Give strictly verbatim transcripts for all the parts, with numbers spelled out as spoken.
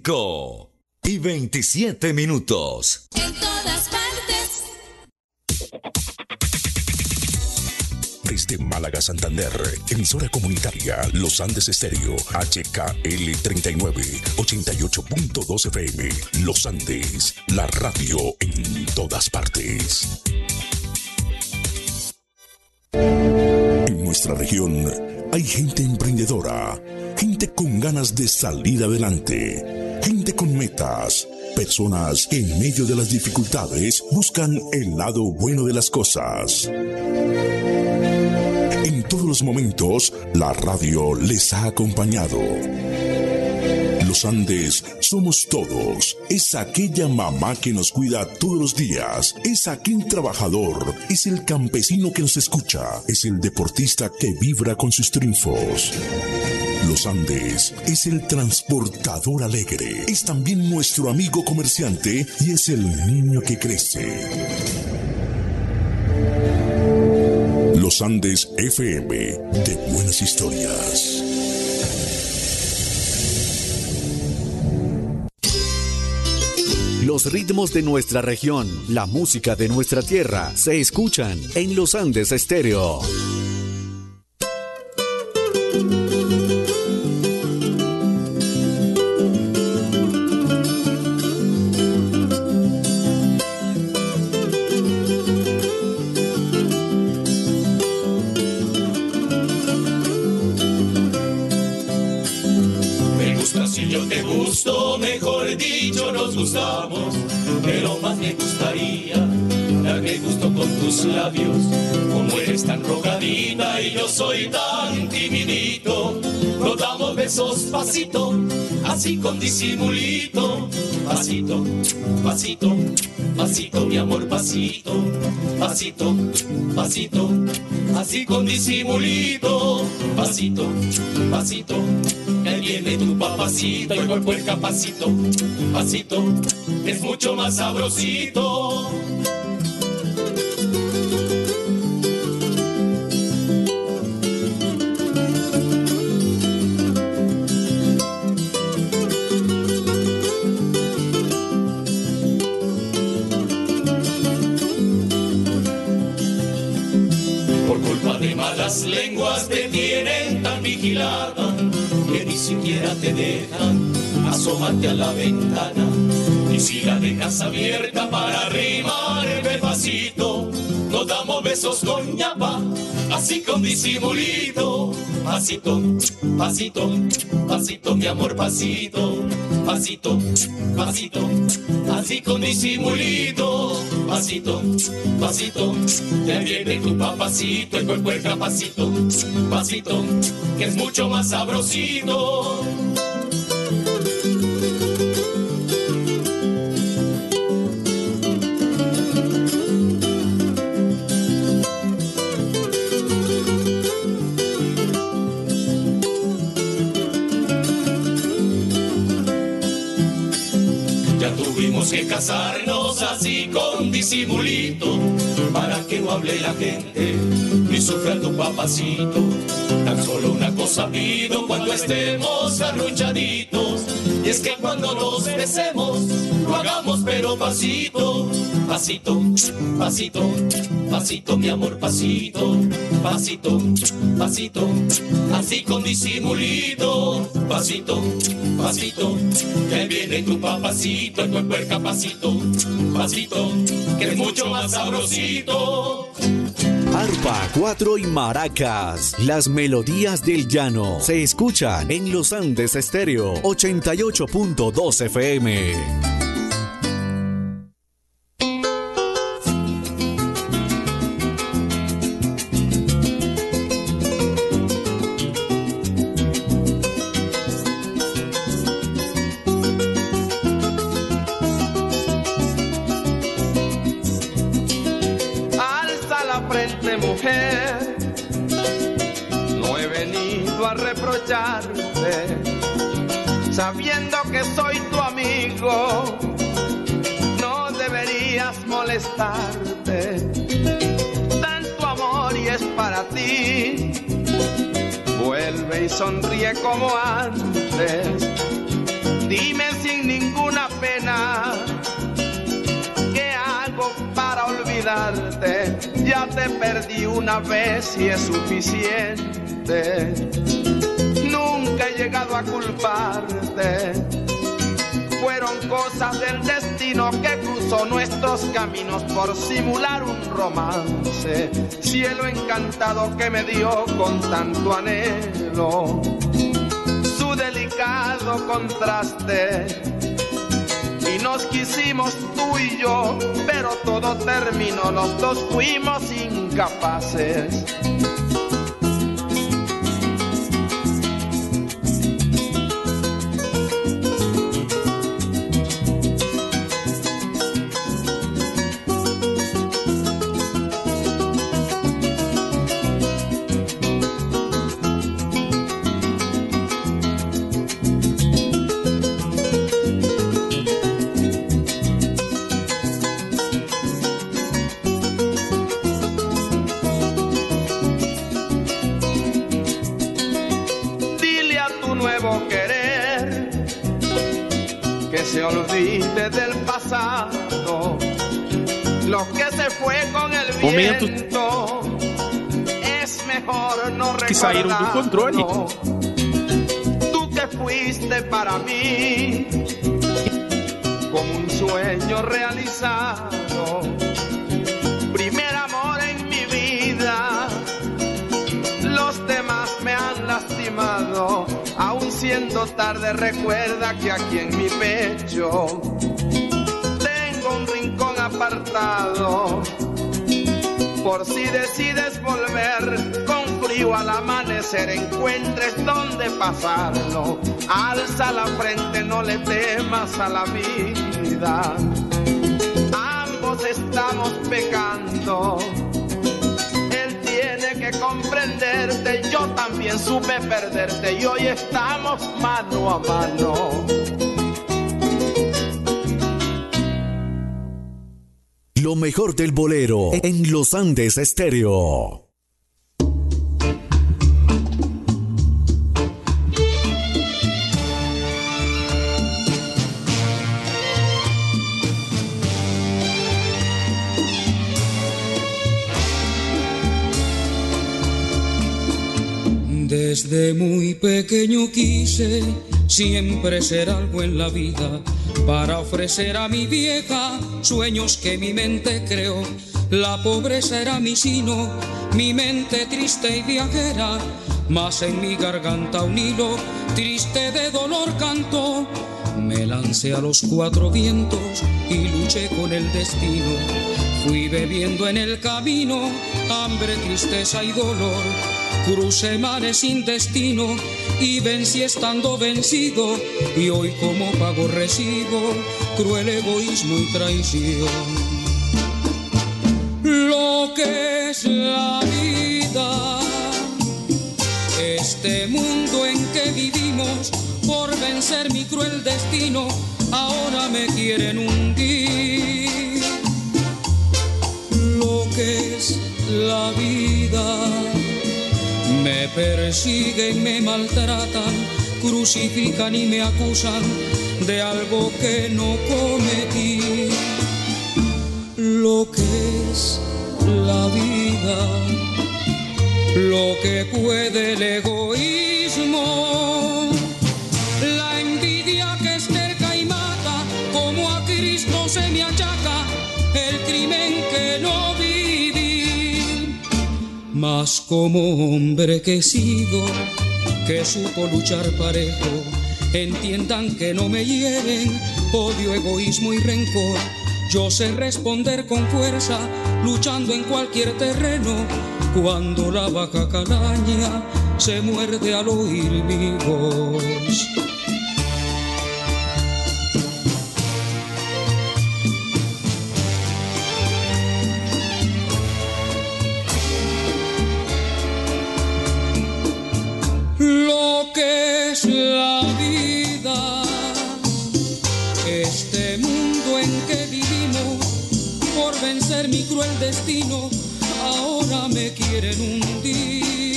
cinco y veintisiete minutos. En todas partes. Desde Málaga, Santander, emisora comunitaria Los Andes Estéreo, H K L treinta y nueve, ochenta y ocho punto dos F M. Los Andes, la radio en todas partes. En nuestra región hay gente emprendedora, gente con ganas de salir adelante, gente con metas, personas que en medio de las dificultades buscan el lado bueno de las cosas. En todos los momentos, la radio les ha acompañado. Los Andes somos todos. Es aquella mamá que nos cuida todos los días. Es aquel trabajador. Es el campesino que nos escucha. Es el deportista que vibra con sus triunfos. Los Andes es el transportador alegre. Es también nuestro amigo comerciante y es el niño que crece. Los Andes F M, de buenas historias. Los ritmos de nuestra región, la música de nuestra tierra, se escuchan en Los Andes Estéreo. Gustamos, pero más me gustaría darme gusto con tus labios, como eres tan rogadita y yo soy tan timidito. Nos damos besos pasito, así con disimulito, pasito, pasito, pasito, mi amor, pasito, pasito, pasito, así con disimulito, pasito, pasito. Ahí viene tu papacito, el cuerpo el capacito, pasito, es mucho más sabrosito. Por culpa de malas lenguas te tienen tan vigilada que ni siquiera te dejan asomarte a la ventana. Y si la dejas abierta para arrimarme pasito, nos damos besos con ñapa, así con disimulito. Pasito, pasito, pasito, mi amor, pasito, pasito, pasito, así con disimulito. Pasito, pasito, ya viene tu papacito, el cuerpo el capacito, pasito, que es mucho más sabrosito. Que casarnos así con disimulito, para que no hable la gente ni sufra tu papacito. Tan solo una cosa pido cuando estemos arrunchaditos, y es que cuando nos besemos lo hagamos pero pasito, pasito, pasito, pasito, mi amor, pasito, pasito, pasito, así con disimulito, pasito, pasito, que viene tu papacito, el cuerpo el capacito, pasito, que es mucho más sabrosito. Arpa, cuatro y maracas, las melodías del llano se escuchan en Los Andes Estéreo, ochenta y ocho punto dos F M. Sabiendo que soy tu amigo, no deberías molestarte. Tanto amor y es para ti. Vuelve y sonríe como antes. Dime sin ninguna pena, ¿qué hago para olvidarte? Ya te perdí una vez y es suficiente. Nunca he llegado a culparte. Fueron cosas del destino que cruzó nuestros caminos por simular un romance. Cielo encantado que me dio con tanto anhelo su delicado contraste. Y nos quisimos tú y yo, pero todo terminó, los dos fuimos incapaces. Se olvide del pasado, lo que se fue con el Momento. viento. Es mejor no Que saíram do controle. recordarlo. Tú que fuiste para mí como un sueño realizado, primer amor en mi vida. Los demás me han lastimado. Aún siendo tarde, recuerda que aquí en mi pecho tengo un rincón apartado. Por si decides volver, con frío al amanecer encuentres donde pasarlo. Alza la frente, no le temas a la vida. Ambos estamos pecando. Tiene que comprenderte, yo también supe perderte y hoy estamos mano a mano. Lo mejor del bolero en Los Andes Estéreo. Desde muy pequeño quise siempre ser algo en la vida para ofrecer a mi vieja sueños que mi mente creó. La pobreza era mi sino, mi mente triste y viajera, mas en mi garganta un hilo triste de dolor cantó. Me lancé a los cuatro vientos y luché con el destino. Fui bebiendo en el camino hambre, tristeza y dolor. Crucé mares sin destino y vencí estando vencido. Y hoy como pago recibo cruel egoísmo y traición. Lo que es la vida, este mundo en que vivimos, por vencer mi cruel destino, ahora me quieren hundir. Lo que es la vida, me persiguen, me maltratan, crucifican y me acusan de algo que no cometí. Lo que es la vida, lo que puede el egoísmo, la envidia que es terca y mata, como a Cristo se me achaca el crimen que no viví. Mas como hombre que he sido, que supo luchar parejo, entiendan que no me hieren odio, egoísmo y rencor. Yo sé responder con fuerza, luchando en cualquier terreno, cuando la vaca calaña se muerde al oír mi voz. Lo que es la vida, este mundo en que vivimos, por vencer mi cruel destino, ahora me quieren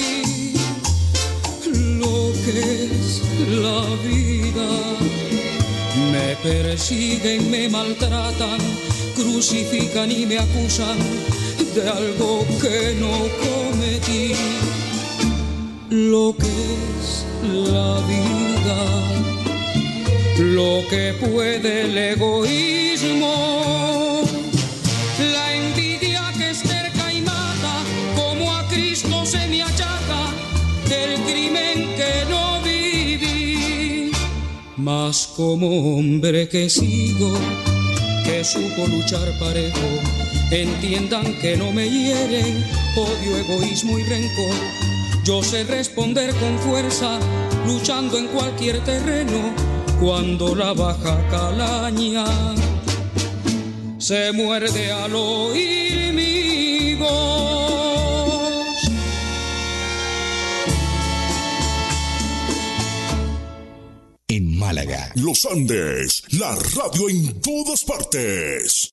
hundir. Lo que es la vida, Me persiguen, me maltratan, crucifican y me acusan de algo que no cometí. Lo que es la vida, lo que puede el egoísmo, la envidia que es terca y mata, como a Cristo se me achaca el crimen que no viví. Mas como hombre que sigo, que supo luchar parejo, entiendan que no me hieren odio, egoísmo y rencor. Yo sé responder con fuerza, luchando en cualquier terreno, cuando la baja calaña se muerde al oír mi voz. En Málaga, Los Andes, la radio en todas partes.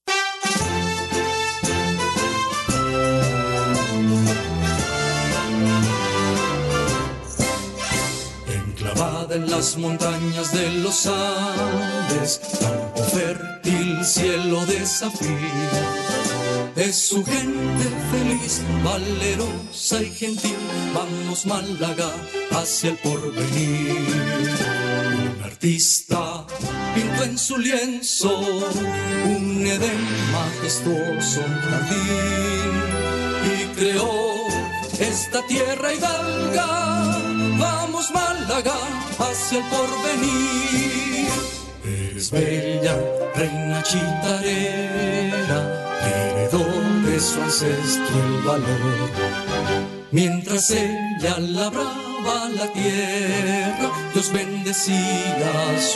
Enclavada en las montañas de los Andes, campo fértil, cielo de zafiro, es su gente feliz, valerosa y gentil. Vamos Málaga hacia el porvenir. Un artista pintó en su lienzo un Edén majestuoso, un jardín, y creó esta tierra hidalga. Vamos Málaga hacia el porvenir. Eres bella, reina chitarera, heredó de su ancestro el valor. Mientras ella labraba la tierra, Dios bendecía su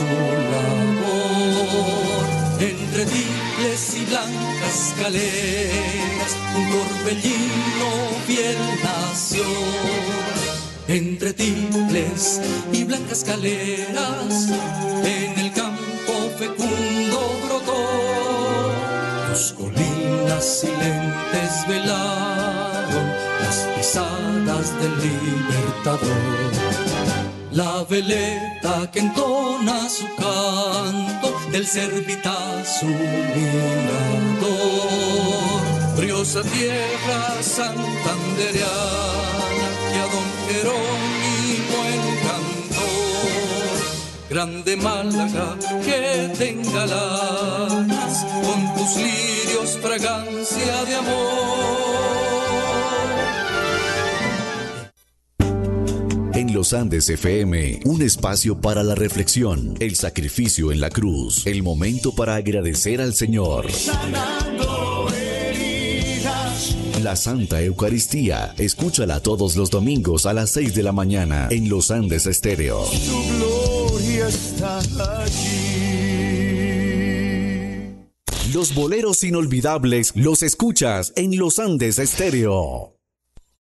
labor. Entre tiles y blancas caleras, un torbellino fiel nació. Entre tiles y blancas caleras, en el campo fecundo brotó. Tus colinas silentes velaron las pisadas del Libertador. La veleta que entona su canto del Servitazo mirador. Briosa tierra santandereana que a don Jerónimo encantó. Grande Málaga que te engalanas con tus lirios fragancia de amor. En Los Andes F M, un espacio para la reflexión, el sacrificio en la cruz, el momento para agradecer al Señor. Sanando heridas. La Santa Eucaristía, escúchala todos los domingos a las seis de la mañana en Los Andes Estéreo. Tu gloria está allí. Los boleros inolvidables los escuchas en Los Andes Estéreo.